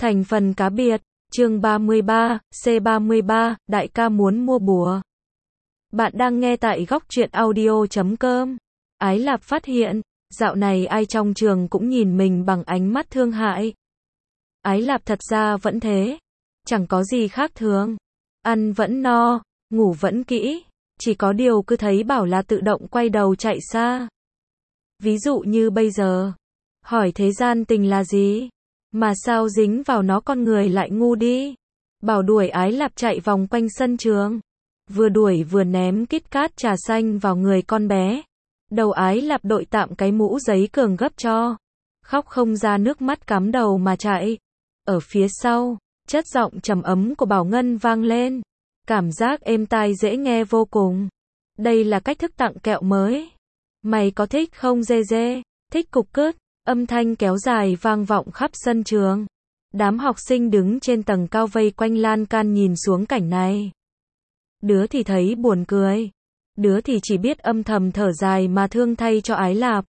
Thành phần cá biệt, chương 33, C33, đại ca muốn mua bùa. Bạn đang nghe tại góc truyện audio.com. Ái Lạp phát hiện, dạo này ai trong trường cũng nhìn mình bằng ánh mắt thương hại. Ái Lạp thật ra vẫn thế, chẳng có gì khác thường. Ăn vẫn no, ngủ vẫn kỹ, chỉ có điều cứ thấy bảo là tự động quay đầu chạy xa. Ví dụ như bây giờ, hỏi thế gian tình là gì? Mà sao dính vào nó con người lại ngu đi. Bảo đuổi Ái Lạp chạy vòng quanh sân trường. Vừa đuổi vừa ném kít cát trà xanh vào người con bé. Đầu Ái Lạp đội tạm cái mũ giấy cường gấp cho. Khóc không ra nước mắt cắm đầu mà chạy. Ở phía sau, chất giọng trầm ấm của Bảo Ngân vang lên. Cảm giác êm tai dễ nghe vô cùng. Đây là cách thức tặng kẹo mới. Mày có thích không dê dê? Thích cục cứt. Âm thanh kéo dài vang vọng khắp sân trường. Đám học sinh đứng trên tầng cao vây quanh lan can nhìn xuống cảnh này. Đứa thì thấy buồn cười. Đứa thì chỉ biết âm thầm thở dài mà thương thay cho Ái Lạp.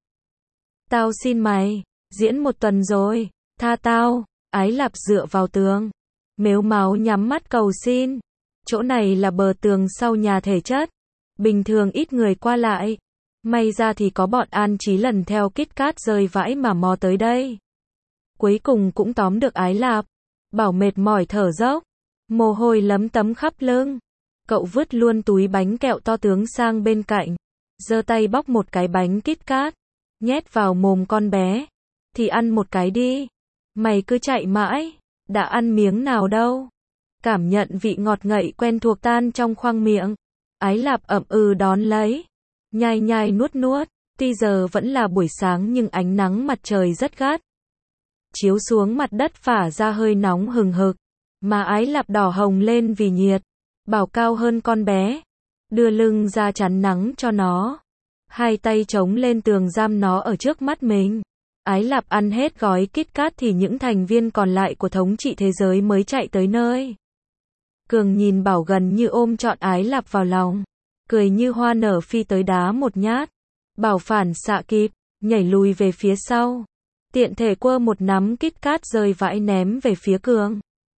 Tao xin mày, diễn một tuần rồi, tha tao. Ái Lạp dựa vào tường, mếu máo nhắm mắt cầu xin. Chỗ này là bờ tường sau nhà thể chất. Bình thường ít người qua lại. May ra thì có bọn An Chí lần theo kít cát rơi vãi mà mò tới đây. Cuối cùng cũng tóm được Ái Lạp. Bảo mệt mỏi thở dốc. Mồ hôi lấm tấm khắp lưng. Cậu vứt luôn túi bánh kẹo to tướng sang bên cạnh. Giơ tay bóc một cái bánh kít cát. Nhét vào mồm con bé. Thì ăn một cái đi. Mày cứ chạy mãi. Đã ăn miếng nào đâu. Cảm nhận vị ngọt ngậy quen thuộc tan trong khoang miệng. Ái Lạp ậm ừ đón lấy. Nhai nhai nuốt nuốt, tuy giờ vẫn là buổi sáng nhưng ánh nắng mặt trời rất gắt. Chiếu xuống mặt đất phả ra hơi nóng hừng hực, mà Ái Lạp đỏ hồng lên vì nhiệt. Bảo cao hơn con bé, đưa lưng ra chắn nắng cho nó. Hai tay chống lên tường giam nó ở trước mắt mình. Ái Lạp ăn hết gói kít cát thì những thành viên còn lại của thống trị thế giới mới chạy tới nơi. Cường nhìn Bảo gần như ôm trọn Ái Lạp vào lòng. Cười như hoa nở phi tới đá một nhát. Bảo phản xạ kịp, nhảy lùi về phía sau. Tiện thể quơ một nắm kít cát rơi vãi ném về phía Cường.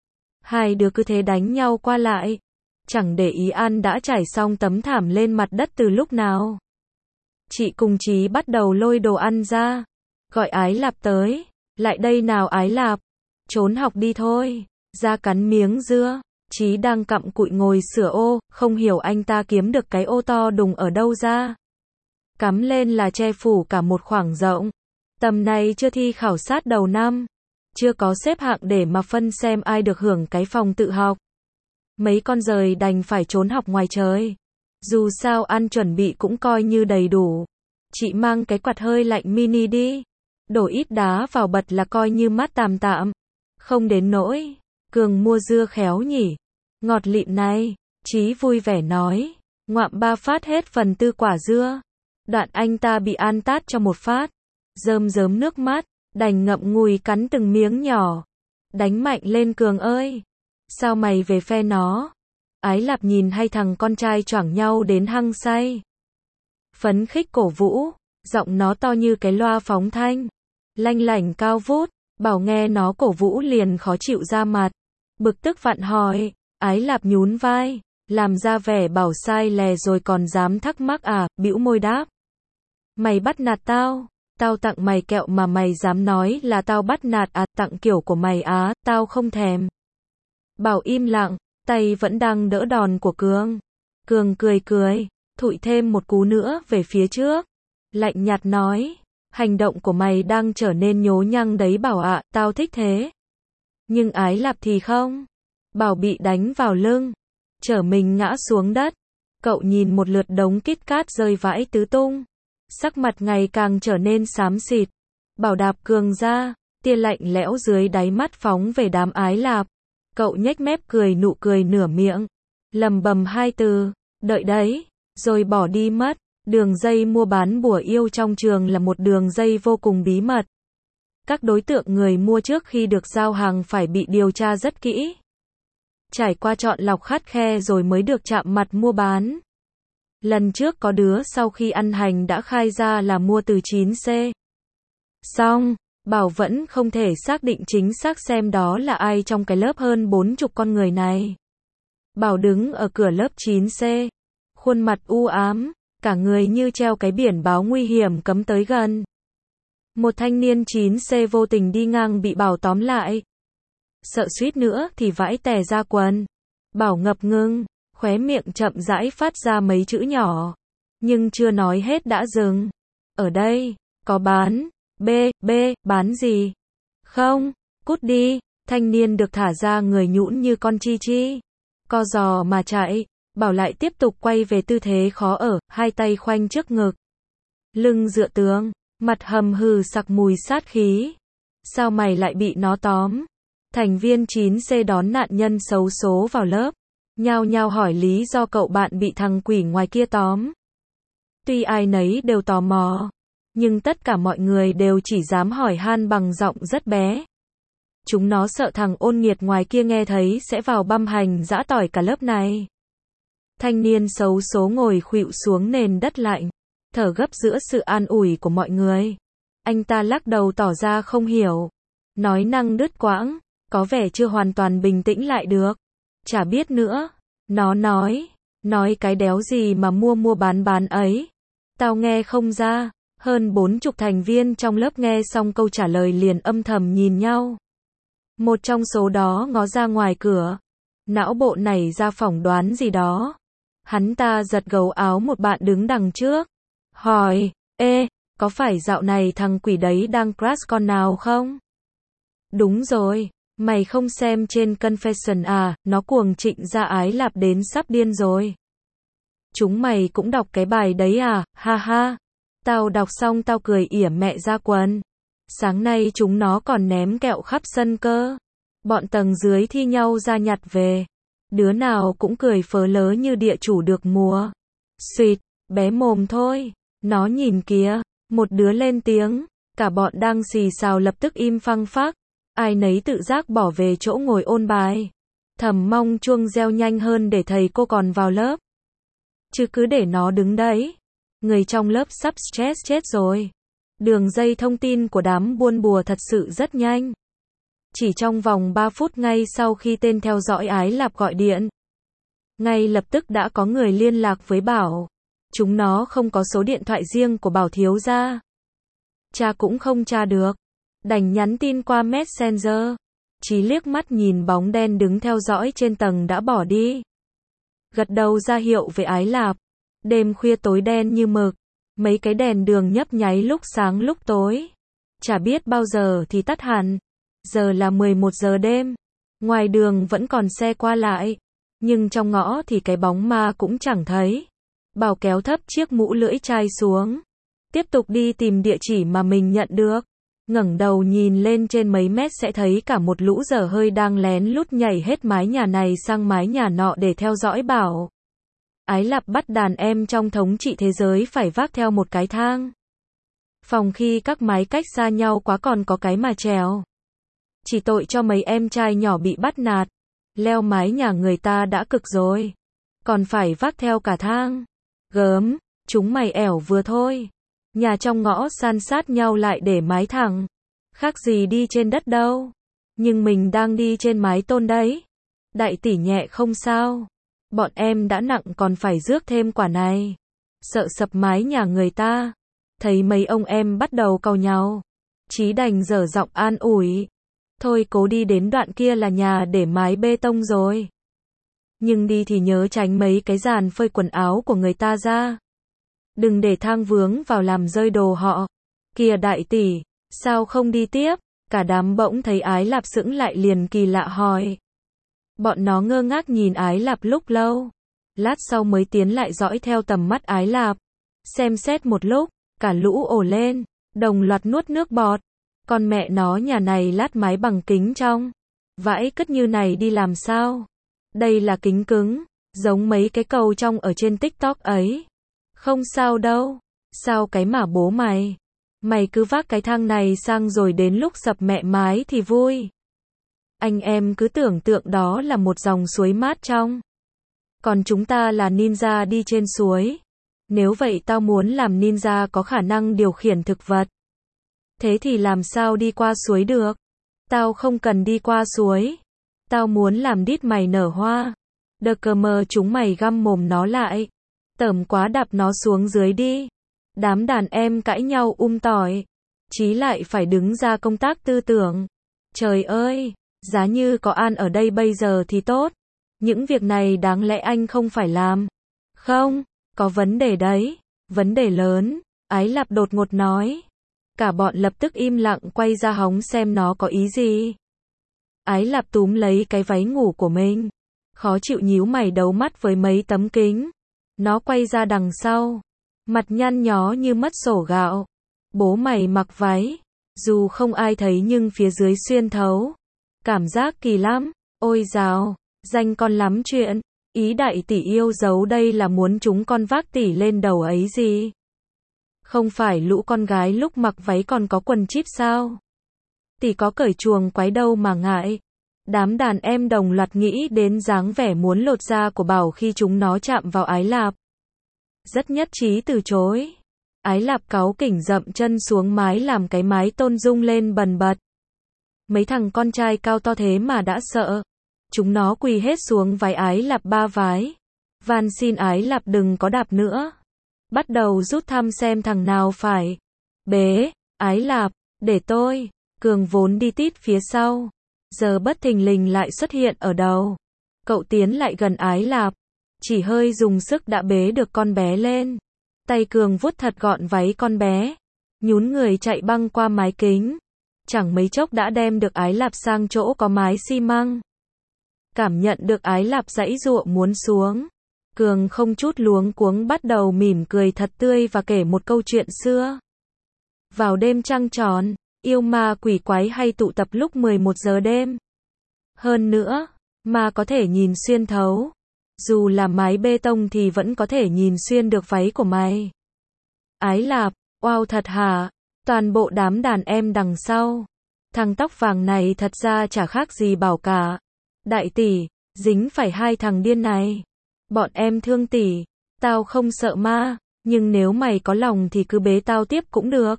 Hai đứa cứ thế đánh nhau qua lại. Chẳng để ý An đã trải xong tấm thảm lên mặt đất từ lúc nào. Chị cùng Chí bắt đầu lôi đồ ăn ra. Gọi Ái Lạp tới. Lại đây nào Ái Lạp. Trốn học đi thôi. Ra cắn miếng dưa. Chí đang cặm cụi ngồi sửa ô, không hiểu anh ta kiếm được cái ô to đùng ở đâu ra. Cắm lên là che phủ cả một khoảng rộng. Tầm này chưa thi khảo sát đầu năm. Chưa có xếp hạng để mà phân xem ai được hưởng cái phòng tự học. Mấy con giời đành phải trốn học ngoài trời. Dù sao ăn chuẩn bị cũng coi như đầy đủ. Chị mang cái quạt hơi lạnh mini đi. Đổ ít đá vào bật là coi như mát tạm tạm. Không đến nỗi. Cường mua dưa khéo nhỉ. Ngọt lịm này. Chí vui vẻ nói. Ngoạm 3 phát hết phần tư quả dưa. Đoạn anh ta bị An tát cho một phát. Rơm rớm nước mắt. Đành ngậm ngùi cắn từng miếng nhỏ. Đánh mạnh lên Cường ơi. Sao mày về phe nó? Ái Lạp nhìn hai thằng con trai choảng nhau đến hăng say. Phấn khích cổ vũ. Giọng nó to như cái loa phóng thanh. Lanh lảnh cao vút. Bảo nghe nó cổ vũ liền khó chịu ra mặt. Bực tức vặn hỏi. Ái Lạp nhún vai. Làm ra vẻ bảo sai lè rồi còn dám thắc mắc à, bĩu môi đáp. Mày bắt nạt tao. Tao tặng mày kẹo mà mày dám nói là tao bắt nạt à, tặng kiểu của mày á, tao không thèm. Bảo im lặng, tay vẫn đang đỡ đòn của Cường. Cường cười cười, thụi thêm một cú nữa về phía trước. Lạnh nhạt nói. Hành động của mày đang trở nên nhố nhăng đấy Bảo ạ, tao thích thế. Nhưng Ái Lạp thì không. Bảo bị đánh vào lưng. Chở mình ngã xuống đất. Cậu nhìn một lượt đống kít cát rơi vãi tứ tung. Sắc mặt ngày càng trở nên xám xịt. Bảo đạp Cường ra. Tia lạnh lẽo dưới đáy mắt phóng về đám Ái Lạp. Cậu nhếch mép cười nụ cười nửa miệng. Lầm bầm hai từ. Đợi đấy. Rồi bỏ đi mất. Đường dây mua bán bùa yêu trong trường là một đường dây vô cùng bí mật. Các đối tượng người mua trước khi được giao hàng phải bị điều tra rất kỹ. Trải qua chọn lọc khắt khe rồi mới được chạm mặt mua bán. Lần trước có đứa sau khi ăn hành đã khai ra là mua từ 9C. Xong, Bảo vẫn không thể xác định chính xác xem đó là ai trong cái lớp hơn 40 con người này. Bảo đứng ở cửa lớp 9C, khuôn mặt u ám, cả người như treo cái biển báo nguy hiểm cấm tới gần. Một thanh niên 9C vô tình đi ngang bị Bảo tóm lại. Sợ suýt nữa thì vãi tè ra quần. Bảo ngập ngừng, khóe miệng chậm rãi phát ra mấy chữ nhỏ. Nhưng chưa nói hết đã dừng. Ở đây, có bán. Bán gì? Không, cút đi. Thanh niên được thả ra người nhũn như con chi chi. Co giò mà chạy. Bảo lại tiếp tục quay về tư thế khó ở, hai tay khoanh trước ngực. Lưng dựa tường, mặt hầm hừ sặc mùi sát khí. Sao mày lại bị nó tóm? Thành viên 9C đón nạn nhân xấu số vào lớp. Nhao nhao hỏi lý do cậu bạn bị thằng quỷ ngoài kia tóm. Tuy ai nấy đều tò mò, nhưng tất cả mọi người đều chỉ dám hỏi han bằng giọng rất bé. Chúng nó sợ thằng ôn nghiệt ngoài kia nghe thấy sẽ vào băm hành dã tỏi cả lớp này. Thanh niên xấu số ngồi khuỵu xuống nền đất lạnh, thở gấp giữa sự an ủi của mọi người. Anh ta lắc đầu tỏ ra không hiểu, nói năng đứt quãng, có vẻ chưa hoàn toàn bình tĩnh lại được. Chả biết nữa, nó nói cái đéo gì mà mua bán ấy. Tao nghe không ra. Hơn 40 thành viên trong lớp nghe xong câu trả lời liền âm thầm nhìn nhau. Một trong số đó ngó ra ngoài cửa, não bộ nảy ra phỏng đoán gì đó. Hắn ta giật gấu áo một bạn đứng đằng trước, hỏi, ê, có phải dạo này thằng quỷ đấy đang crush con nào không? Đúng rồi, mày không xem trên Confession à, nó cuồng trịnh ra Ái Lạp đến sắp điên rồi. Chúng mày cũng đọc cái bài đấy à, ha ha. Tao đọc xong tao cười ỉa mẹ ra quần. Sáng nay chúng nó còn ném kẹo khắp sân cơ. Bọn tầng dưới thi nhau ra nhặt về. Đứa nào cũng cười phớ lớ như địa chủ được mùa. Xuyệt, bé mồm thôi. Nó nhìn kìa. Một đứa lên tiếng. Cả bọn đang xì xào lập tức im phăng phắc. Ai nấy tự giác bỏ về chỗ ngồi ôn bài. Thầm mong chuông reo nhanh hơn để thầy cô còn vào lớp. Chứ cứ để nó đứng đấy. Người trong lớp sắp stress chết rồi. Đường dây thông tin của đám buôn bùa thật sự rất nhanh. Chỉ trong vòng 3 phút ngay sau khi tên theo dõi Ái Lạp gọi điện, ngay lập tức đã có người liên lạc với Bảo. Chúng nó không có số điện thoại riêng của Bảo thiếu gia. Tra cũng không tra được. Đành nhắn tin qua Messenger. Chí liếc mắt nhìn bóng đen đứng theo dõi trên tầng đã bỏ đi. Gật đầu ra hiệu với Ái Lạp. Đêm khuya tối đen như mực. Mấy cái đèn đường nhấp nháy lúc sáng lúc tối. Chả biết bao giờ thì tắt hẳn. Giờ là 11 giờ đêm. Ngoài đường vẫn còn xe qua lại. Nhưng trong ngõ thì cái bóng ma cũng chẳng thấy. Bảo kéo thấp chiếc mũ lưỡi chai xuống. Tiếp tục đi tìm địa chỉ mà mình nhận được. Ngẩng đầu nhìn lên trên mấy mét sẽ thấy cả một lũ dở hơi đang lén lút nhảy hết mái nhà này sang mái nhà nọ để theo dõi Bảo. Ái Lạp bắt đàn em trong thống trị thế giới phải vác theo một cái thang. Phòng khi các mái cách xa nhau quá còn có cái mà trèo. Chỉ tội cho mấy em trai nhỏ bị bắt nạt. Leo mái nhà người ta đã cực rồi. Còn phải vác theo cả thang. Gớm, chúng mày ẻo vừa thôi. Nhà trong ngõ san sát nhau lại để mái thẳng. Khác gì đi trên đất đâu. Nhưng mình đang đi trên mái tôn đấy. Đại tỷ nhẹ không sao. Bọn em đã nặng còn phải rước thêm quả này. Sợ sập mái nhà người ta. Thấy mấy ông em bắt đầu cau nhau. Chí đành dở giọng an ủi. Thôi cố đi đến đoạn kia là nhà để mái bê tông rồi. Nhưng đi thì nhớ tránh mấy cái dàn phơi quần áo của người ta ra. Đừng để thang vướng vào làm rơi đồ họ. Kìa đại tỷ, sao không đi tiếp? Cả đám bỗng thấy Ái Lạp sững lại liền kỳ lạ hỏi. Bọn nó ngơ ngác nhìn Ái Lạp lúc lâu. Lát sau mới tiến lại dõi theo tầm mắt Ái Lạp. Xem xét một lúc, cả lũ ồ lên, đồng loạt nuốt nước bọt. Con mẹ nó nhà này lát mái bằng kính trong. Vãi cứt như này đi làm sao? Đây là kính cứng, giống mấy cái câu trong ở trên TikTok ấy. Không sao đâu. Sao cái mà bố mày? Mày cứ vác cái thang này sang rồi đến lúc sập mẹ mái thì vui. Anh em cứ tưởng tượng đó là một dòng suối mát trong. Còn chúng ta là ninja đi trên suối. Nếu vậy tao muốn làm ninja có khả năng điều khiển thực vật. Thế thì làm sao đi qua suối được? Tao không cần đi qua suối. Tao muốn làm đít mày nở hoa. Đờ cờ mờ chúng mày găm mồm nó lại. Tởm quá đạp nó xuống dưới đi. Đám đàn em cãi nhau tỏi. Chí lại phải đứng ra công tác tư tưởng. Trời ơi, giá như có An ở đây bây giờ thì tốt. Những việc này đáng lẽ anh không phải làm. Không, có vấn đề đấy. Vấn đề lớn. Ái Lạp đột ngột nói. Cả bọn lập tức im lặng quay ra hóng xem nó có ý gì. Ái Lạp túm lấy cái váy ngủ của mình. Khó chịu nhíu mày đấu mắt với mấy tấm kính. Nó quay ra đằng sau. Mặt nhăn nhó như mất sổ gạo. Bố mày mặc váy. Dù không ai thấy nhưng phía dưới xuyên thấu. Cảm giác kỳ lắm. Ôi dào, danh con lắm chuyện. Ý đại tỷ yêu dấu đây là muốn chúng con vác tỷ lên đầu ấy gì? Không phải lũ con gái lúc mặc váy còn có quần chíp sao? Tỷ có cởi chuồng quái đâu mà ngại. Đám đàn em đồng loạt nghĩ đến dáng vẻ muốn lột da của Bảo khi chúng nó chạm vào Ái Lạp. Rất nhất trí từ chối. Ái Lạp cáu kỉnh dậm chân xuống mái làm cái mái tôn rung lên bần bật. Mấy thằng con trai cao to thế mà đã sợ. Chúng nó quỳ hết xuống vái Ái Lạp 3 vái. Van xin Ái Lạp đừng có đạp nữa. Bắt đầu rút thăm xem thằng nào phải. Bế, Ái Lạp, để tôi. Cường vốn đi tít phía sau. Giờ bất thình lình lại xuất hiện ở đầu. Cậu tiến lại gần Ái Lạp. Chỉ hơi dùng sức đã bế được con bé lên. Tay Cường vuốt thật gọn váy con bé. Nhún người chạy băng qua mái kính. Chẳng mấy chốc đã đem được Ái Lạp sang chỗ có mái xi măng. Cảm nhận được Ái Lạp giãy giụa muốn xuống. Cường không chút luống cuống bắt đầu mỉm cười thật tươi và kể một câu chuyện xưa. Vào đêm trăng tròn, yêu ma quỷ quái hay tụ tập lúc 11 giờ đêm. Hơn nữa, ma có thể nhìn xuyên thấu. Dù là mái bê tông thì vẫn có thể nhìn xuyên được váy của mày. Ái Lạp, wow thật hả? Toàn bộ đám đàn em đằng sau. Thằng tóc vàng này thật ra chả khác gì Bảo cả. Đại tỷ, dính phải hai thằng điên này. Bọn em thương tỷ. Tao không sợ ma, nhưng nếu mày có lòng thì cứ bế tao tiếp cũng được.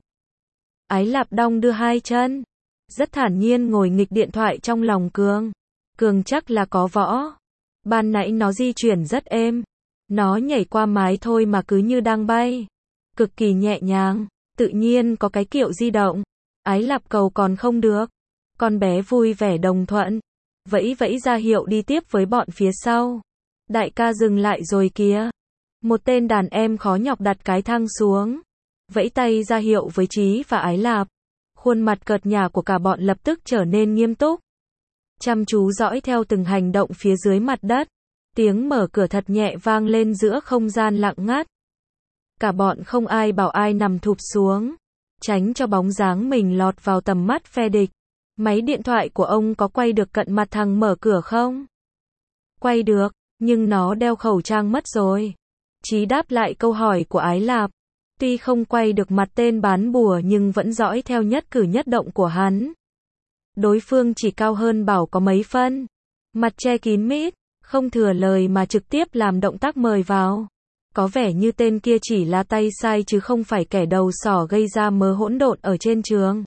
Ái Lạp đong đưa hai chân. Rất thản nhiên ngồi nghịch điện thoại trong lòng Cường. Cường chắc là có võ. Ban nãy nó di chuyển rất êm. Nó nhảy qua mái thôi mà cứ như đang bay. Cực kỳ nhẹ nhàng. Tự nhiên có cái kiểu di động. Ái Lạp cầu còn không được. Con bé vui vẻ đồng thuận. Vẫy vẫy ra hiệu đi tiếp với bọn phía sau. Đại ca dừng lại rồi kìa. Một tên đàn em khó nhọc đặt cái thang xuống. Vẫy tay ra hiệu với Chí và Ái Lạp. Khuôn mặt cợt nhả của cả bọn lập tức trở nên nghiêm túc. Chăm chú dõi theo từng hành động phía dưới mặt đất. Tiếng mở cửa thật nhẹ vang lên giữa không gian lặng ngắt. Cả bọn không ai bảo ai nằm thụp xuống. Tránh cho bóng dáng mình lọt vào tầm mắt phe địch. Máy điện thoại của ông có quay được cận mặt thằng mở cửa không? Quay được, nhưng nó đeo khẩu trang mất rồi. Chí đáp lại câu hỏi của Ái Lạp. Tuy không quay được mặt tên bán bùa nhưng vẫn dõi theo nhất cử nhất động của hắn. Đối phương chỉ cao hơn Bảo có mấy phân. Mặt che kín mít, không thừa lời mà trực tiếp làm động tác mời vào. Có vẻ như tên kia chỉ là tay sai chứ không phải kẻ đầu sỏ gây ra mớ hỗn độn ở trên trường.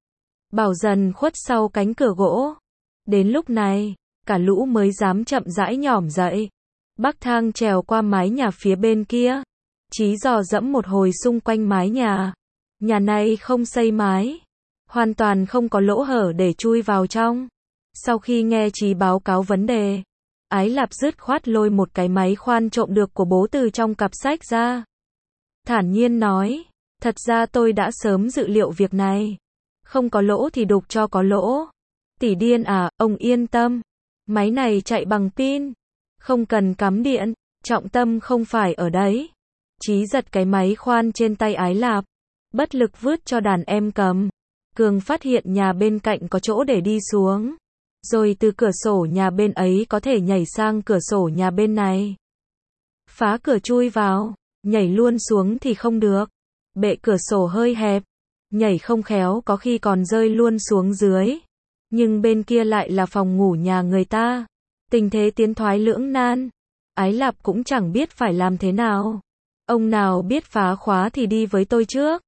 Bảo dần khuất sau cánh cửa gỗ. Đến lúc này, cả lũ mới dám chậm rãi nhỏm dậy. Bắc thang trèo qua mái nhà phía bên kia. Chí dò dẫm một hồi xung quanh mái nhà. Nhà này không xây mái. Hoàn toàn không có lỗ hở để chui vào trong. Sau khi nghe Chí báo cáo vấn đề, Ái Lạp dứt khoát lôi một cái máy khoan trộm được của bố từ trong cặp sách ra. Thản nhiên nói, thật ra tôi đã sớm dự liệu việc này. Không có lỗ thì đục cho có lỗ. Tỷ điên à, ông yên tâm. Máy này chạy bằng pin. Không cần cắm điện, trọng tâm không phải ở đấy. Chí giật cái máy khoan trên tay Ái Lạp. Bất lực vứt cho đàn em cầm. Cường phát hiện nhà bên cạnh có chỗ để đi xuống. Rồi từ cửa sổ nhà bên ấy có thể nhảy sang cửa sổ nhà bên này. Phá cửa chui vào, nhảy luôn xuống thì không được. Bệ cửa sổ hơi hẹp. Nhảy không khéo có khi còn rơi luôn xuống dưới. Nhưng bên kia lại là phòng ngủ nhà người ta. Tình thế tiến thoái lưỡng nan. Ái Lạp cũng chẳng biết phải làm thế nào. Ông nào biết phá khóa thì đi với tôi trước.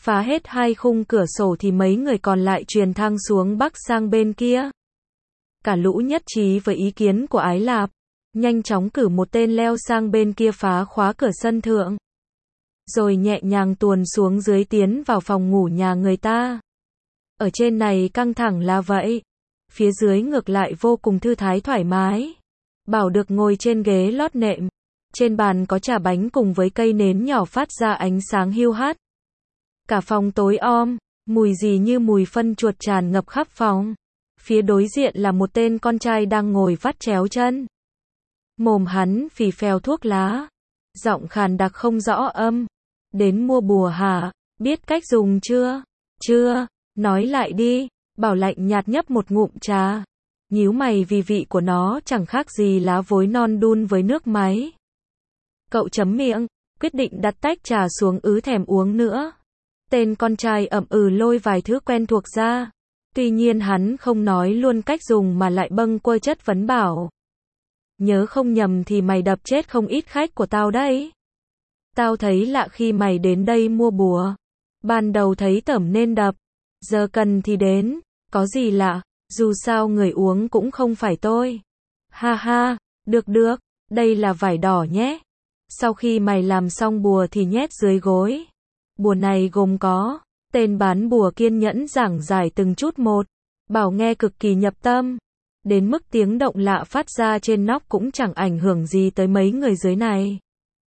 Phá hết 2 khung cửa sổ thì mấy người còn lại truyền thang xuống bắc sang bên kia. Cả lũ nhất trí với ý kiến của Ái Lạp, nhanh chóng cử một tên leo sang bên kia phá khóa cửa sân thượng, rồi nhẹ nhàng tuồn xuống dưới tiến vào phòng ngủ nhà người ta. Ở trên này căng thẳng là vậy, phía dưới ngược lại vô cùng thư thái thoải mái. Bảo được ngồi trên ghế lót nệm, trên bàn có trà bánh cùng với cây nến nhỏ phát ra ánh sáng hiu hắt. Cả phòng tối om, mùi gì như mùi phân chuột tràn ngập khắp phòng. Phía đối diện là một tên con trai đang ngồi vắt chéo chân. Mồm hắn phì phèo thuốc lá, giọng khàn đặc không rõ âm. Đến mua bùa hả? Biết cách dùng chưa? Chưa, nói lại đi. Bảo lạnh nhạt nhấp một ngụm trà, nhíu mày vì vị của nó chẳng khác gì lá vối non đun với nước máy. Cậu chấm miệng, quyết định đặt tách trà xuống thèm uống nữa. Tên con trai ậm lôi vài thứ quen thuộc ra. Tuy nhiên hắn không nói luôn cách dùng mà lại bâng quơ chất vấn bảo. Nhớ không nhầm thì mày đập chết không ít khách của tao đấy. Tao thấy lạ khi mày đến đây mua bùa. Ban đầu thấy tởm nên đập, giờ cần thì đến, có gì lạ, dù sao người uống cũng không phải tôi. Ha ha, được, đây là vải đỏ nhé. Sau khi mày làm xong bùa thì nhét dưới gối. Bùa này gồm có, tên bán bùa kiên nhẫn giảng giải từng chút một, bảo nghe cực kỳ nhập tâm. Đến mức tiếng động lạ phát ra trên nóc cũng chẳng ảnh hưởng gì tới mấy người dưới này.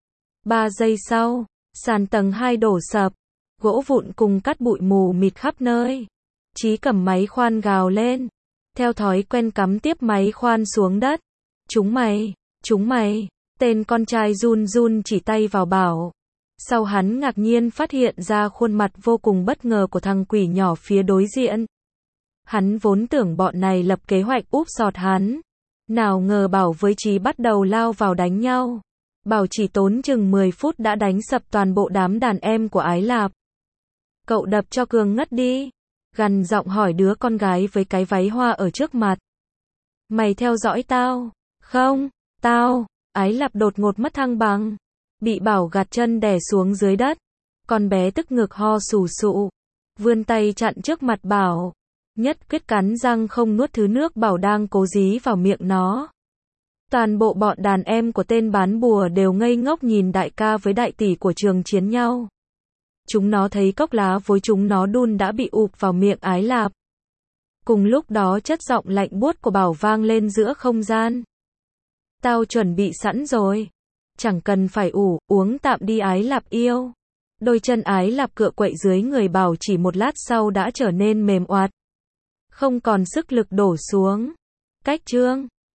3 giây sau, sàn tầng 2 đổ sập, gỗ vụn cùng cát bụi mù mịt khắp nơi. Chí cầm máy khoan gào lên, theo thói quen cắm tiếp máy khoan xuống đất. Chúng mày, tên con trai run run chỉ tay vào Bảo. Sau hắn ngạc nhiên phát hiện ra khuôn mặt vô cùng bất ngờ của thằng quỷ nhỏ phía đối diện. Hắn vốn tưởng bọn này lập kế hoạch úp sọt hắn. Nào ngờ Bảo với Chí bắt đầu lao vào đánh nhau. Bảo chỉ tốn chừng 10 phút đã đánh sập toàn bộ đám đàn em của Ái Lạp. Cậu đập cho Cường ngất đi. Gằn giọng hỏi đứa con gái với cái váy hoa ở trước mặt. Mày theo dõi tao? Không, tao. Ái Lạp đột ngột mất thăng bằng. Bị Bảo gạt chân đè xuống dưới đất. Con bé tức ngực ho sù sụ. Vươn tay chặn trước mặt Bảo. Nhất quyết cắn răng không nuốt thứ nước Bảo đang cố dí vào miệng nó. Toàn bộ bọn đàn em của tên bán bùa đều ngây ngốc nhìn đại ca với đại tỷ của Trường chiến nhau. Chúng nó thấy cốc lá vối chúng nó đun đã bị ụp vào miệng Ái Lạp. Cùng lúc đó chất giọng lạnh buốt của Bảo vang lên giữa không gian. Tao chuẩn bị sẵn rồi. Chẳng cần phải uống tạm đi Ái Lạp yêu. Đôi chân Ái Lạp cựa quậy dưới người Bảo chỉ một lát sau đã trở nên mềm oạt. Không còn sức lực đổ xuống. Cách chương